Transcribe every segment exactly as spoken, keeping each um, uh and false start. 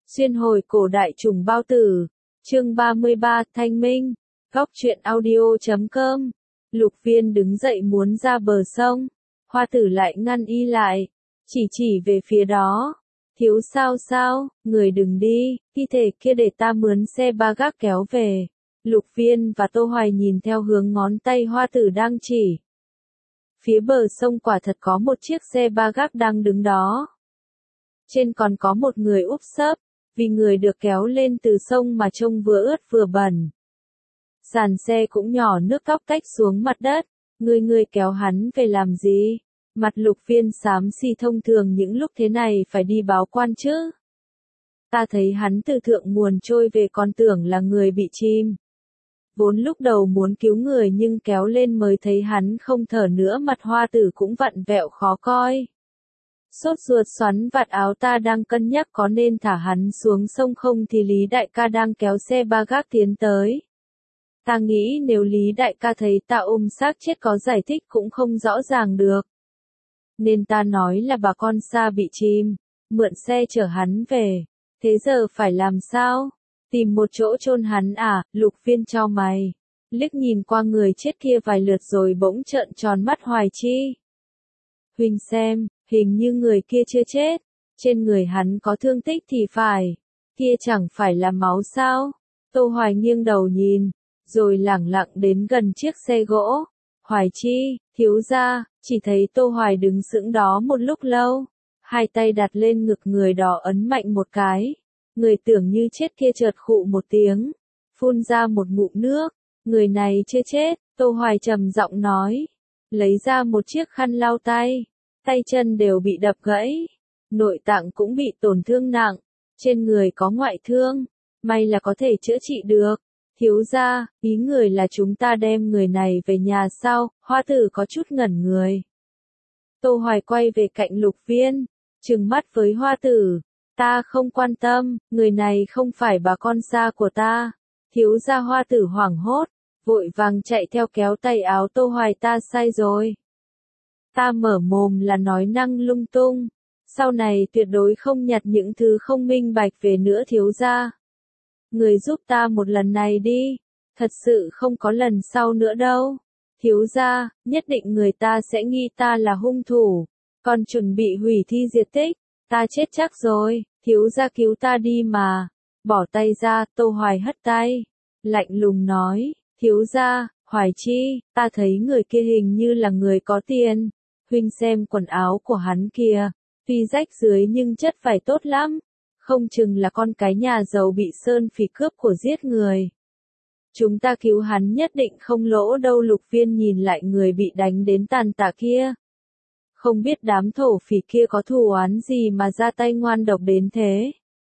Xuyên hồi cổ đại trùng bao tử. Chương ba mươi ba, Thanh Minh. Góc truyện audio chấm com. Lục Viên đứng dậy muốn ra bờ sông. Hoa tử lại ngăn y lại. Chỉ chỉ về phía đó. Thiếu sao sao, người đừng đi, thi thể kia để ta mướn xe ba gác kéo về. Lục Viên và Tô Hoài nhìn theo hướng ngón tay hoa tử đang chỉ. Phía bờ sông quả thật có một chiếc xe ba gác đang đứng đó. Trên còn có một người úp xớp, vì người được kéo lên từ sông mà trông vừa ướt vừa bẩn. Sàn xe cũng nhỏ nước tóc tách xuống mặt đất, người người kéo hắn về làm gì? Mặt Lục Viên xám xì, thông thường những lúc thế này phải đi báo quan chứ. Ta thấy hắn từ thượng nguồn trôi về còn tưởng là người bị chìm. Vốn lúc đầu muốn cứu người nhưng kéo lên mới thấy hắn không thở nữa, mặt hoa tử cũng vặn vẹo khó coi. Sốt ruột xoắn vạt áo, ta đang cân nhắc có nên thả hắn xuống sông không thì Lý đại ca đang kéo xe ba gác tiến tới. Ta nghĩ nếu Lý đại ca thấy ta ôm xác chết có giải thích cũng không rõ ràng được. Nên ta nói là bà con xa bị chìm, mượn xe chở hắn về. Thế giờ phải làm sao? Tìm một chỗ chôn hắn à? Lục Viên chau mày, liếc nhìn qua người chết kia vài lượt rồi bỗng trợn tròn mắt. Hoài Chi, huynh xem, hình như người kia chưa chết, trên người hắn có thương tích thì phải, kia chẳng phải là máu sao? Tô Hoài nghiêng đầu nhìn, rồi lẳng lặng đến gần chiếc xe gỗ. Hoài Chi, thiếu gia, chỉ thấy Tô Hoài đứng sững đó một lúc lâu, hai tay đặt lên ngực người đó ấn mạnh một cái, người tưởng như chết kia chợt khụ một tiếng, phun ra một ngụm nước. Người này chưa chết, Tô Hoài trầm giọng nói, lấy ra một chiếc khăn lau tay. Tay chân đều bị đập gãy, nội tạng cũng bị tổn thương nặng, trên người có ngoại thương, may là có thể chữa trị được. Thiếu gia, ý người là chúng ta đem người này về nhà sao? Hoa tử có chút ngẩn người. Tô Hoài quay về cạnh Lục Viên, trừng mắt với hoa tử, ta không quan tâm, người này không phải bà con xa của ta. Thiếu gia. Hoa tử hoảng hốt, vội vàng chạy theo kéo tay áo Tô Hoài, ta sai rồi. Ta mở mồm là nói năng lung tung, sau này tuyệt đối không nhặt những thứ không minh bạch về nữa thiếu gia. Người giúp ta một lần này đi, thật sự không có lần sau nữa đâu. Thiếu gia, nhất định người ta sẽ nghi ta là hung thủ, còn chuẩn bị hủy thi diệt tích, ta chết chắc rồi, thiếu gia cứu ta đi mà. Bỏ tay ra, Tô Hoài hất tay, lạnh lùng nói, thiếu gia, Hoài Chi, ta thấy người kia hình như là người có tiền. Huynh xem quần áo của hắn kìa, tuy rách dưới nhưng chất vải tốt lắm, không chừng là con cái nhà giàu bị sơn phỉ cướp của giết người. Chúng ta cứu hắn nhất định không lỗ đâu. Lục Viên nhìn lại người bị đánh đến tàn tạ kia. Không biết đám thổ phỉ kia có thù oán gì mà ra tay ngoan độc đến thế.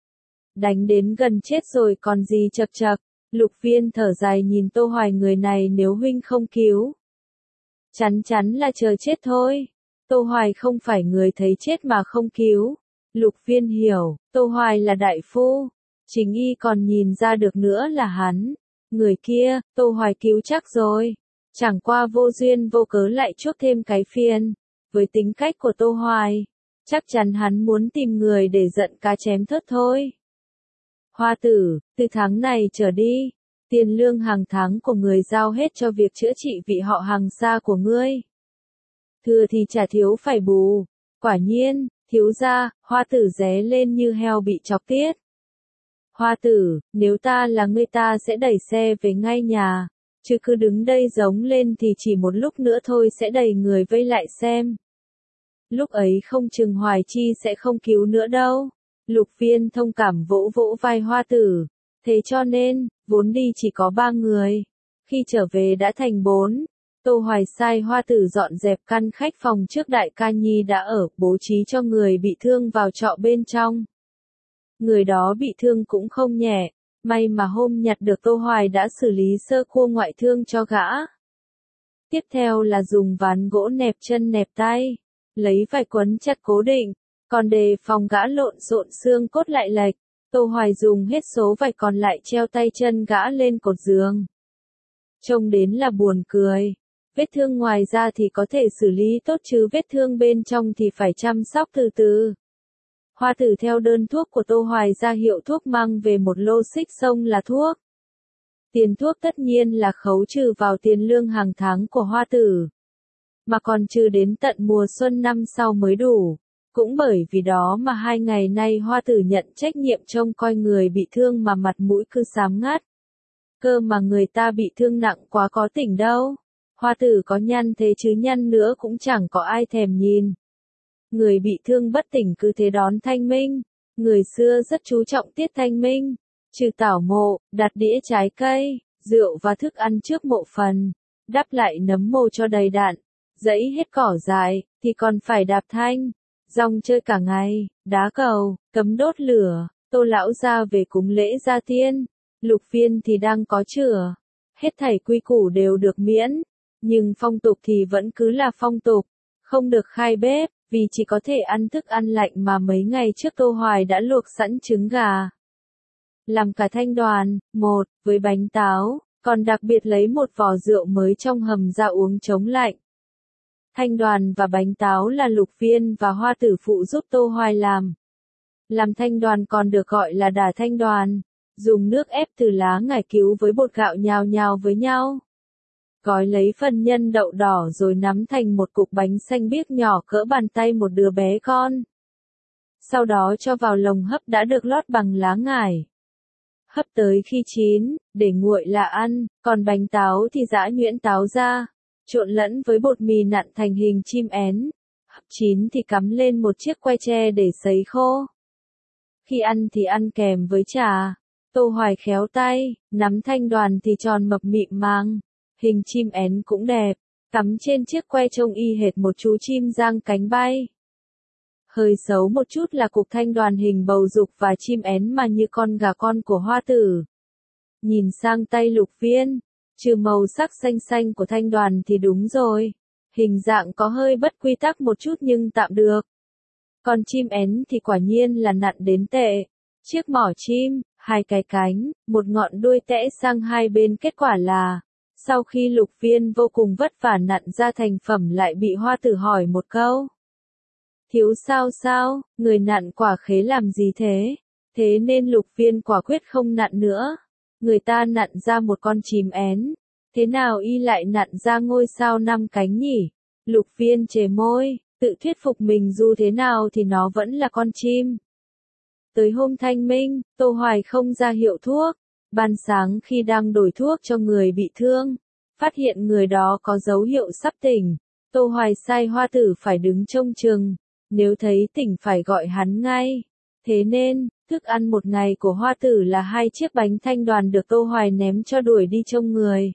Đánh đến gần chết rồi còn gì chậc chậc. Lục Viên thở dài nhìn Tô Hoài, người này nếu huynh không cứu, chắn chắn là chờ chết thôi. Tô Hoài không phải người thấy chết mà không cứu. Lục Viên hiểu, Tô Hoài là đại phu, chính y còn nhìn ra được nữa là hắn. Người kia, Tô Hoài cứu chắc rồi. Chẳng qua vô duyên vô cớ lại chuốc thêm cái phiền. Với tính cách của Tô Hoài, chắc chắn hắn muốn tìm người để giận cá chém thớt thôi. Hoa tử, từ tháng này trở đi, tiền lương hàng tháng của người giao hết cho việc chữa trị vị họ hàng xa của ngươi. Thừa thì trả, thiếu phải bù. Quả nhiên, thiếu gia. Hoa tử ré lên như heo bị chọc tiết. Hoa tử, nếu ta là ngươi ta sẽ đẩy xe về ngay nhà, chứ cứ đứng đây giống lên thì chỉ một lúc nữa thôi sẽ đầy người vây lại xem. Lúc ấy không chừng Hoài Chi sẽ không cứu nữa đâu. Lục Viên thông cảm vỗ vỗ vai hoa tử, thế cho nên, vốn đi chỉ có ba người, khi trở về đã thành bốn. Tô Hoài sai hoa tử dọn dẹp căn khách phòng trước đại ca nhi đã ở, bố trí cho người bị thương vào trọ bên trong. Người đó bị thương cũng không nhẹ, may mà hôm nhặt được Tô Hoài đã xử lý sơ cua ngoại thương cho gã. Tiếp theo là dùng ván gỗ nẹp chân nẹp tay, lấy vải quấn chặt cố định, còn đề phòng gã lộn xộn xương cốt lại lệch. Tô Hoài dùng hết số vải còn lại treo tay chân gã lên cột giường. Trông đến là buồn cười. Vết thương ngoài ra thì có thể xử lý tốt chứ vết thương bên trong thì phải chăm sóc từ từ. Hoa tử theo đơn thuốc của Tô Hoài ra hiệu thuốc mang về một lô xích sông là thuốc. Tiền thuốc tất nhiên là khấu trừ vào tiền lương hàng tháng của Hoa tử. Mà còn trừ đến tận mùa xuân năm sau mới đủ. Cũng bởi vì đó mà hai ngày nay Hoa tử nhận trách nhiệm trông coi người bị thương mà mặt mũi cứ xám ngắt. Cơ mà người ta bị thương nặng quá có tỉnh đâu. Hoa tử có nhăn thế chứ nhăn nữa cũng chẳng có ai thèm nhìn. Người bị thương bất tỉnh cứ thế đón thanh minh. Người xưa rất chú trọng tiết thanh minh. Trừ tảo mộ, đặt đĩa trái cây, rượu và thức ăn trước mộ phần. Đắp lại nấm mồ cho đầy đặn. Dẫy hết cỏ dại, thì còn phải đạp thanh. Rong chơi cả ngày, đá cầu, cấm đốt lửa. Tô lão ra về cúng lễ gia tiên. Lục Viên thì đang có chửa. Hết thảy quy củ đều được miễn. Nhưng phong tục thì vẫn cứ là phong tục. Không được khai bếp, vì chỉ có thể ăn thức ăn lạnh mà mấy ngày trước Tô Hoài đã luộc sẵn trứng gà. Làm cả thanh đoàn, một, với bánh táo, còn đặc biệt lấy một vò rượu mới trong hầm ra uống chống lạnh. Thanh đoàn và bánh táo là Lục Viên và Hoa tử phụ giúp Tô Hoài làm. Làm thanh đoàn còn được gọi là đả thanh đoàn. Dùng nước ép từ lá ngải cứu với bột gạo nhào nhào với nhau. Gói lấy phần nhân đậu đỏ rồi nắm thành một cục bánh xanh biếc nhỏ cỡ bàn tay một đứa bé con. Sau đó cho vào lồng hấp đã được lót bằng lá ngải. Hấp tới khi chín, để nguội là ăn, còn bánh táo thì giã nhuyễn táo ra, trộn lẫn với bột mì nặn thành hình chim én. Hấp chín thì cắm lên một chiếc que tre để sấy khô. Khi ăn thì ăn kèm với trà. Tô Hoài khéo tay, nắm thanh đoàn thì tròn mập mịn màng. Hình chim én cũng đẹp, cắm trên chiếc que trông y hệt một chú chim giang cánh bay. Hơi xấu một chút là cục thanh đoàn hình bầu dục và chim én mà như con gà con của Hoa tử. Nhìn sang tay Lục Viên, trừ màu sắc xanh xanh của thanh đoàn thì đúng rồi. Hình dạng có hơi bất quy tắc một chút nhưng tạm được. Còn chim én thì quả nhiên là nặn đến tệ. Chiếc mỏ chim, hai cái cánh, một ngọn đuôi tẽ sang hai bên, kết quả là sau khi Lục Viên vô cùng vất vả nặn ra thành phẩm lại bị Hoa tử hỏi một câu. Thiếu sao sao, người nặn quả khế làm gì thế? Thế nên Lục Viên quả quyết không nặn nữa. Người ta nặn ra một con chim én. Thế nào y lại nặn ra ngôi sao năm cánh nhỉ? Lục Viên chề môi, tự thuyết phục mình dù thế nào thì nó vẫn là con chim. Tới hôm thanh minh, Tô Hoài không ra hiệu thuốc. Ban sáng khi đang đổi thuốc cho người bị thương, phát hiện người đó có dấu hiệu sắp tỉnh. Tô Hoài sai Hoa tử phải đứng trông chừng, nếu thấy tỉnh phải gọi hắn ngay. Thế nên, thức ăn một ngày của Hoa tử là hai chiếc bánh thanh đoàn được Tô Hoài ném cho đuổi đi trông người.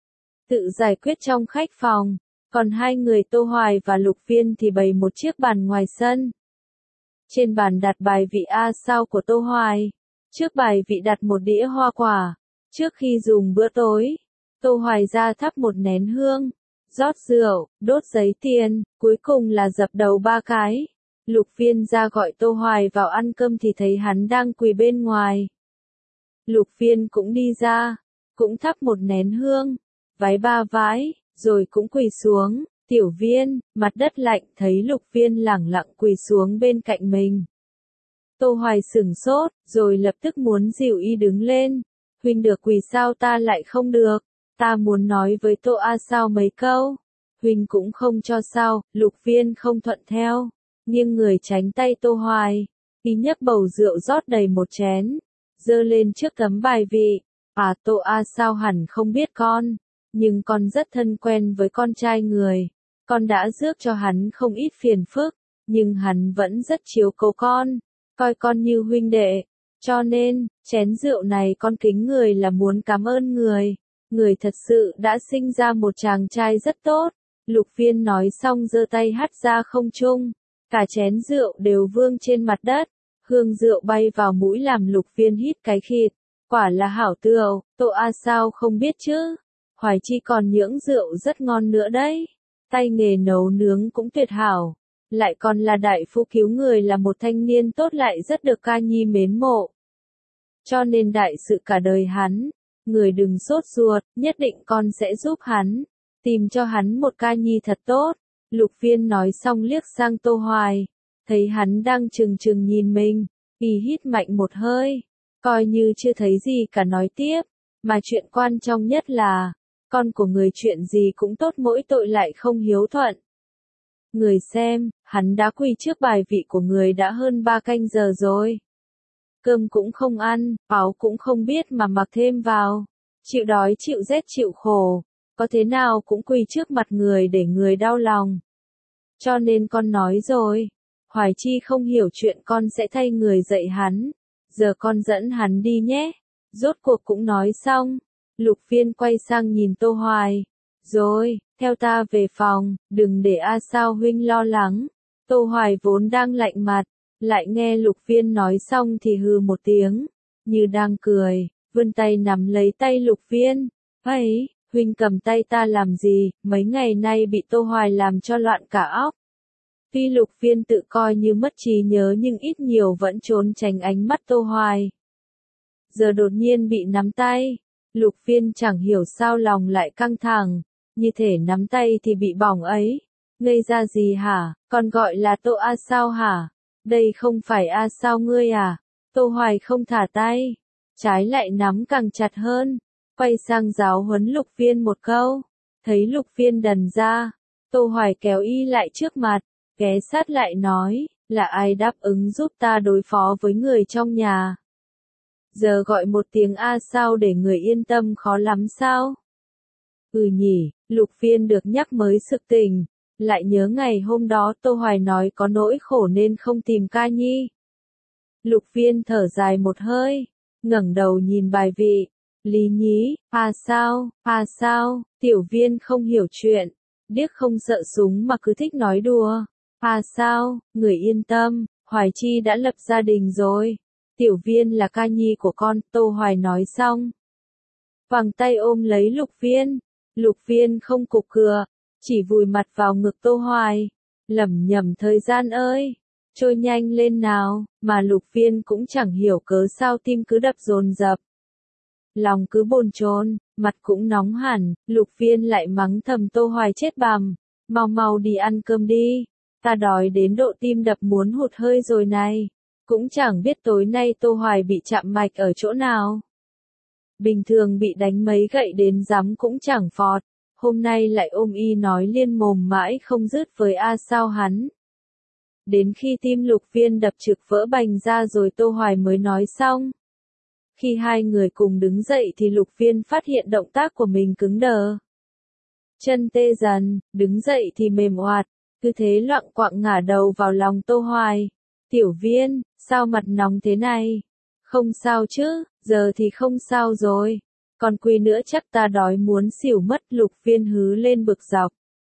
Tự giải quyết trong khách phòng, còn hai người Tô Hoài và Lục Viên thì bày một chiếc bàn ngoài sân. Trên bàn đặt bài vị A sao của Tô Hoài. Trước bài vị đặt một đĩa hoa quả. Trước khi dùng bữa tối, Tô Hoài ra thắp một nén hương, rót rượu, đốt giấy tiền, cuối cùng là dập đầu ba cái. Lục Viên ra gọi Tô Hoài vào ăn cơm thì thấy hắn đang quỳ bên ngoài. Lục Viên cũng đi ra, cũng thắp một nén hương, vái ba vái, rồi cũng quỳ xuống. Tiểu Viên, mặt đất lạnh, thấy Lục Viên lẳng lặng quỳ xuống bên cạnh mình. Tô Hoài sửng sốt, rồi lập tức muốn dìu y đứng lên. Huynh được quỳ sao ta lại không được? Ta muốn nói với Tô A sao mấy câu. Huynh cũng không cho sao. Lục Viên không thuận theo, nghiêng người tránh tay Tô Hoài. Y nhấc bầu rượu rót đầy một chén, dơ lên trước tấm bài vị. À, Tô A sao hẳn không biết con, nhưng con rất thân quen với con trai người. Con đã rước cho hắn không ít phiền phức, nhưng hắn vẫn rất chiếu cố con, coi con như huynh đệ. Cho nên, chén rượu này con kính người là muốn cảm ơn người. Người thật sự đã sinh ra một chàng trai rất tốt. Lục Viên nói xong giơ tay hắt ra không trung. Cả chén rượu đều vương trên mặt đất. Hương rượu bay vào mũi làm Lục Viên hít cái khịt. Quả là hảo tựu, Tô A sao không biết chứ. Hoài Chi còn nhưỡng rượu rất ngon nữa đấy. Tay nghề nấu nướng cũng tuyệt hảo. Lại còn là đại phu cứu người, là một thanh niên tốt lại rất được ca nhi mến mộ. Cho nên đại sự cả đời hắn, người đừng sốt ruột, nhất định con sẽ giúp hắn, tìm cho hắn một ca nhi thật tốt. Lục Viên nói xong liếc sang Tô Hoài. Thấy hắn đang trừng trừng nhìn mình, y hít mạnh một hơi, coi như chưa thấy gì cả nói tiếp, mà chuyện quan trọng nhất là, con của người chuyện gì cũng tốt mỗi tội lại không hiếu thuận. Người xem, hắn đã quỳ trước bài vị của người đã hơn ba canh giờ rồi. Cơm cũng không ăn, áo cũng không biết mà mặc thêm vào. Chịu đói chịu rét chịu khổ, có thế nào cũng quỳ trước mặt người để người đau lòng. Cho nên con nói rồi, Hoài Chi không hiểu chuyện con sẽ thay người dạy hắn. Giờ con dẫn hắn đi nhé. Rốt cuộc cũng nói xong. Lục Viên quay sang nhìn Tô Hoài. Rồi, theo ta về phòng, đừng để A Sao huynh lo lắng. Tô Hoài vốn đang lạnh mặt, lại nghe Lục Viên nói xong thì hừ một tiếng, như đang cười, vươn tay nắm lấy tay Lục Viên. Ấy, huynh cầm tay ta làm gì, mấy ngày nay bị Tô Hoài làm cho loạn cả óc. Tuy Lục Viên tự coi như mất trí nhớ nhưng ít nhiều vẫn trốn tránh ánh mắt Tô Hoài. Giờ đột nhiên bị nắm tay, Lục Viên chẳng hiểu sao lòng lại căng thẳng, như thể nắm tay thì bị bỏng ấy. Ngây ra gì hả, còn gọi là Tô A Sao hả? Đây không phải A Sao ngươi à? Tô Hoài không thả tay, trái lại nắm càng chặt hơn, quay sang giáo huấn Lục Viên một câu. Thấy Lục Viên đần ra, Tô Hoài kéo y lại trước mặt, ghé sát lại nói, là ai đáp ứng giúp ta đối phó với người trong nhà? Giờ gọi một tiếng A Sao để người yên tâm khó lắm sao? Ừ nhỉ, Lục Viên được nhắc mới sực tỉnh, lại nhớ ngày hôm đó Tô Hoài nói có nỗi khổ nên không tìm ca nhi. Lục Viên thở dài một hơi, ngẩng đầu nhìn bài vị. Lý nhí, A Sao, A Sao, Tiểu Viên không hiểu chuyện, điếc không sợ súng mà cứ thích nói đùa. A Sao, người yên tâm, Hoài Chi đã lập gia đình rồi. Tiểu Viên là ca nhi của con, Tô Hoài nói xong. Vàng tay ôm lấy Lục Viên, Lục Viên không cục cựa, chỉ vùi mặt vào ngực Tô Hoài, lẩm nhẩm thời gian ơi, trôi nhanh lên nào, mà Lục Viên cũng chẳng hiểu cớ sao tim cứ đập dồn dập. Lòng cứ bồn chồn, mặt cũng nóng hẳn, Lục Viên lại mắng thầm Tô Hoài chết bằm, mau mau đi ăn cơm đi, ta đói đến độ tim đập muốn hụt hơi rồi này, cũng chẳng biết tối nay Tô Hoài bị chạm mạch ở chỗ nào. Bình thường bị đánh mấy gậy đến giấm cũng chẳng phọt, hôm nay lại ôm y nói liên mồm mãi không dứt với A Sao hắn. Đến khi tim Lục Viên đập trực vỡ bành ra rồi Tô Hoài mới nói xong. Khi hai người cùng đứng dậy thì Lục Viên phát hiện động tác của mình cứng đờ. Chân tê dần, đứng dậy thì mềm oạt, cứ thế loạng quạng ngả đầu vào lòng Tô Hoài. Tiểu Viên, sao mặt nóng thế này? Không sao chứ, giờ thì không sao rồi. Còn quỳ nữa chắc ta đói muốn xỉu mất. Lục Viên hứ lên bực dọc.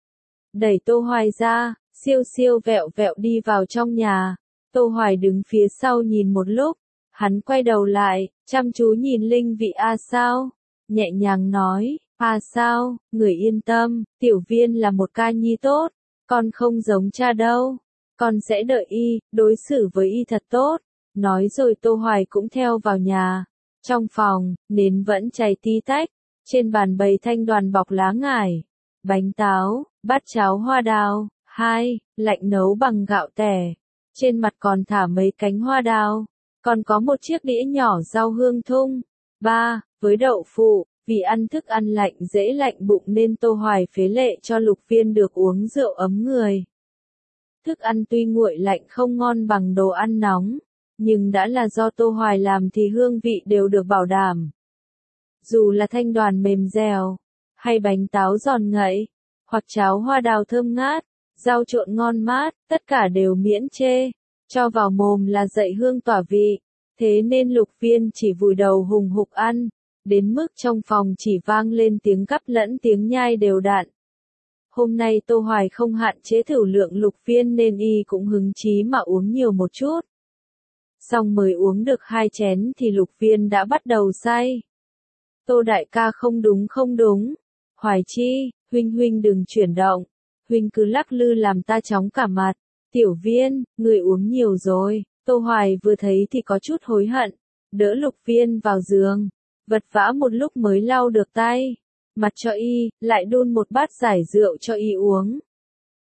Đẩy Tô Hoài ra, siêu siêu vẹo vẹo đi vào trong nhà. Tô Hoài đứng phía sau nhìn một lúc. Hắn quay đầu lại, chăm chú nhìn linh vị A Sao. Nhẹ nhàng nói, A Sao, người yên tâm, Tiểu Viên là một ca nhi tốt. Con không giống cha đâu. Con sẽ đợi y, đối xử với y thật tốt. Nói rồi Tô Hoài cũng theo vào nhà. Trong phòng, nến vẫn cháy tí tách. Trên bàn bày thanh đoàn bọc lá ngải, bánh táo, bát cháo hoa đào. Hai, lạnh nấu bằng gạo tẻ. Trên mặt còn thả mấy cánh hoa đào. Còn có một chiếc đĩa nhỏ rau hương thung. Ba, với đậu phụ. Vì ăn thức ăn lạnh dễ lạnh bụng nên Tô Hoài phế lệ cho Lục Viên được uống rượu ấm người. Thức ăn tuy nguội lạnh không ngon bằng đồ ăn nóng, nhưng đã là do Tô Hoài làm thì hương vị đều được bảo đảm. Dù là thanh đoàn mềm dẻo, hay bánh táo giòn ngậy, hoặc cháo hoa đào thơm ngát, rau trộn ngon mát, tất cả đều miễn chê, cho vào mồm là dậy hương tỏa vị. Thế nên Lục Viên chỉ vùi đầu hùng hục ăn, đến mức trong phòng chỉ vang lên tiếng gắp lẫn tiếng nhai đều đặn. Hôm nay Tô Hoài không hạn chế thử lượng Lục Viên nên y cũng hứng chí mà uống nhiều một chút. Xong mới uống được hai chén thì Lục Viên đã bắt đầu say. Tô đại ca không đúng không đúng. Hoài Chi, huynh huynh đừng chuyển động. Huynh cứ lắc lư làm ta chóng cả mặt. Tiểu Viên, người uống nhiều rồi. Tô Hoài vừa thấy thì có chút hối hận. Đỡ Lục Viên vào giường. Vật vã một lúc mới lau được tay. Mặt cho y, lại đun một bát giải rượu cho y uống.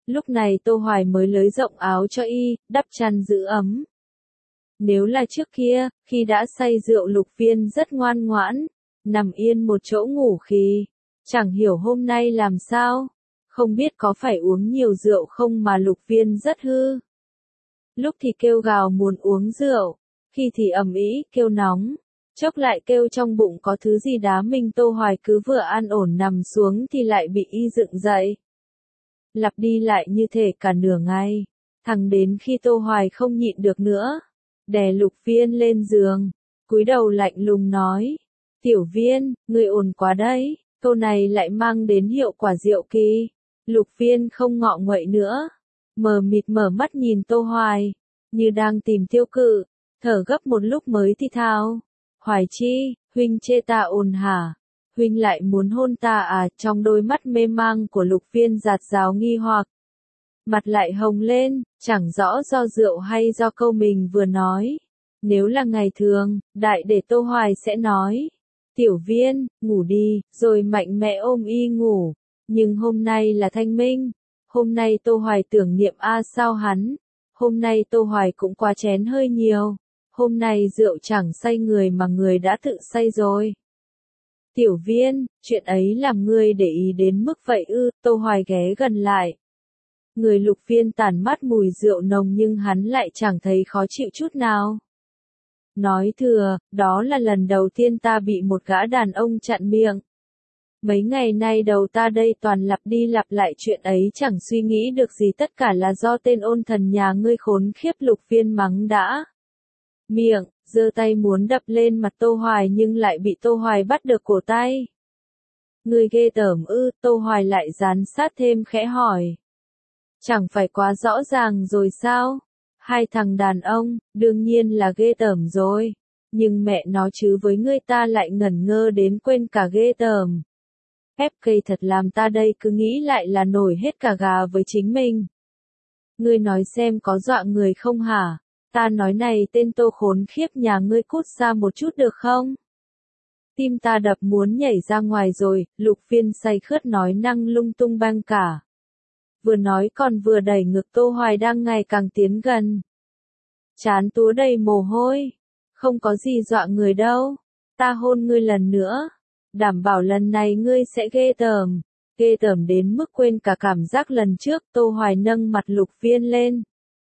Lúc này Tô Hoài mới lới rộng áo cho y, đắp chăn giữ ấm. Nếu là trước kia, khi đã say rượu Lục Viên rất ngoan ngoãn, nằm yên một chỗ ngủ khi, chẳng hiểu hôm nay làm sao, không biết có phải uống nhiều rượu không mà Lục Viên rất hư. Lúc thì kêu gào muốn uống rượu, khi thì ầm ĩ kêu nóng, chốc lại kêu trong bụng có thứ gì đá mình. Tô Hoài cứ vừa an ổn nằm xuống thì lại bị y dựng dậy. Lặp đi lại như thể cả nửa ngày, thẳng đến khi Tô Hoài không nhịn được nữa, đè Lục Viên lên giường, cúi đầu lạnh lùng nói, Tiểu Viên, ngươi ồn quá đấy. Câu này lại mang đến hiệu quả diệu kỳ. Lục Viên không ngọ nguậy nữa, mờ mịt mở mắt nhìn Tô Hoài, như đang tìm tiêu cự, thở gấp một lúc mới thì thào, Hoài Chi, huynh chê ta ồn hả? Huynh lại muốn hôn ta à? Trong đôi mắt mê mang của Lục Viên rạt rào nghi hoặc, mặt lại hồng lên, chẳng rõ do rượu hay do câu mình vừa nói. Nếu là ngày thường, đại để Tô Hoài sẽ nói, Tiểu Viên, ngủ đi, rồi mạnh mẽ ôm y ngủ. Nhưng hôm nay là thanh minh, hôm nay Tô Hoài tưởng niệm a sao hắn, hôm nay Tô Hoài cũng quá chén hơi nhiều, hôm nay rượu chẳng say người mà người đã tự say rồi. Tiểu Viên, chuyện ấy làm ngươi để ý đến mức vậy ư? Tô Hoài ghé gần lại. Người Lục Viên tản mát mùi rượu nồng nhưng hắn lại chẳng thấy khó chịu chút nào. Nói thừa, đó là lần đầu tiên ta bị một gã đàn ông chặn miệng. Mấy ngày nay đầu ta đây toàn lặp đi lặp lại chuyện ấy, chẳng suy nghĩ được gì, tất cả là do tên ôn thần nhà ngươi khốn khiếp. Lục Viên mắng đã miệng, giơ tay muốn đập lên mặt Tô Hoài nhưng lại bị Tô Hoài bắt được cổ tay. Ngươi ghê tởm ư? Tô Hoài lại dán sát thêm khẽ hỏi. Chẳng phải quá rõ ràng rồi sao? Hai thằng đàn ông, đương nhiên là ghê tởm rồi. Nhưng mẹ nó chứ với ngươi ta lại ngẩn ngơ đến quên cả ghê tởm. ép ca thật làm ta đây cứ nghĩ lại là nổi hết cả gà với chính mình. Ngươi nói xem có dọa người không hả? Ta nói này tên Tô khốn khiếp nhà ngươi cút ra một chút được không? Tim ta đập muốn nhảy ra ngoài rồi. Lục Viên say khướt nói năng lung tung băng cả. Vừa nói còn vừa đẩy ngực Tô Hoài đang ngày càng tiến gần. Trán túa đầy mồ hôi. Không có gì dọa người đâu. Ta hôn ngươi lần nữa. Đảm bảo lần này ngươi sẽ ghê tởm. Ghê tởm đến mức quên cả cảm giác lần trước. Tô Hoài nâng mặt Lục Viên lên.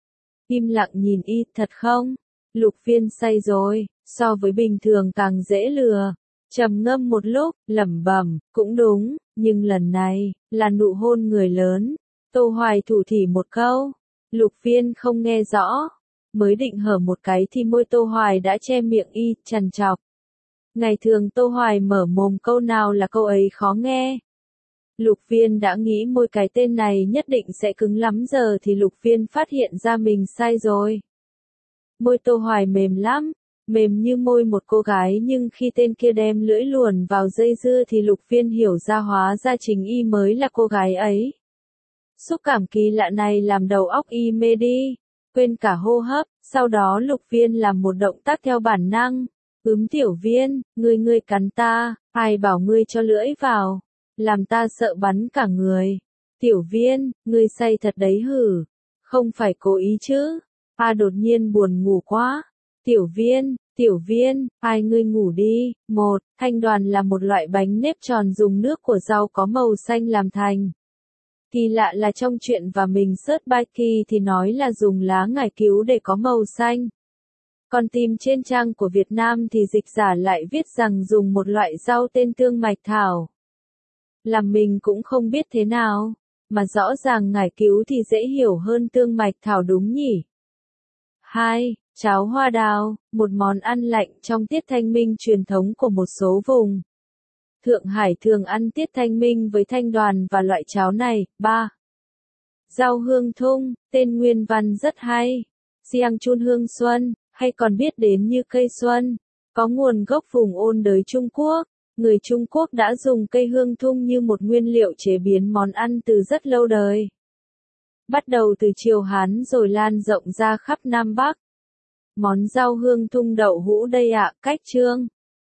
Im lặng nhìn y, thật không? Lục Viên say rồi, so với bình thường càng dễ lừa. Trầm ngâm một lúc, lẩm bẩm, cũng đúng, nhưng lần này, là nụ hôn người lớn. Tô Hoài thủ thỉ một câu. Lục Viên không nghe rõ. Mới định hở một cái thì môi Tô Hoài đã che miệng y, trằn trọc. Ngày thường Tô Hoài mở mồm câu nào là câu ấy khó nghe. Lục Viên đã nghĩ môi cái tên này nhất định sẽ cứng lắm, giờ thì Lục Viên phát hiện ra mình sai rồi. Môi Tô Hoài mềm lắm, mềm như môi một cô gái, nhưng khi tên kia đem lưỡi luồn vào dây dưa thì Lục Viên hiểu ra hóa ra chính y mới là cô gái ấy. Xúc cảm kỳ lạ này làm đầu óc y mê đi, quên cả hô hấp, sau đó Lục Viên làm một động tác theo bản năng. Ướm Tiểu Viên, ngươi ngươi cắn ta, ai bảo ngươi cho lưỡi vào, làm ta sợ bắn cả người. Tiểu Viên, ngươi say thật đấy hử, không phải cố ý chứ? A đột nhiên buồn ngủ quá. Tiểu Viên, Tiểu Viên, ai ngươi ngủ đi. Một, thanh đoàn là một loại bánh nếp tròn dùng nước của rau có màu xanh làm thành. Kỳ lạ là trong truyện và mình search by Kỳ thì nói là dùng lá ngải cứu để có màu xanh. Còn tìm trên trang của Việt Nam thì dịch giả lại viết rằng dùng một loại rau tên tương mạch thảo. Làm mình cũng không biết thế nào, mà rõ ràng ngải cứu thì dễ hiểu hơn tương mạch thảo đúng nhỉ. hai. Cháo hoa đào, một món ăn lạnh trong tiết thanh minh truyền thống của một số vùng. Thượng Hải thường ăn tiết thanh minh với thanh đoàn và loại cháo này. ba. Rau hương thung, tên nguyên văn rất hay. Xiang chun hương xuân, hay còn biết đến như cây xuân, có nguồn gốc vùng ôn đới Trung Quốc. Người Trung Quốc đã dùng cây hương thung như một nguyên liệu chế biến món ăn từ rất lâu đời. Bắt đầu từ triều Hán rồi lan rộng ra khắp Nam Bắc. Món rau hương thung đậu hũ đây ạ, cách chương.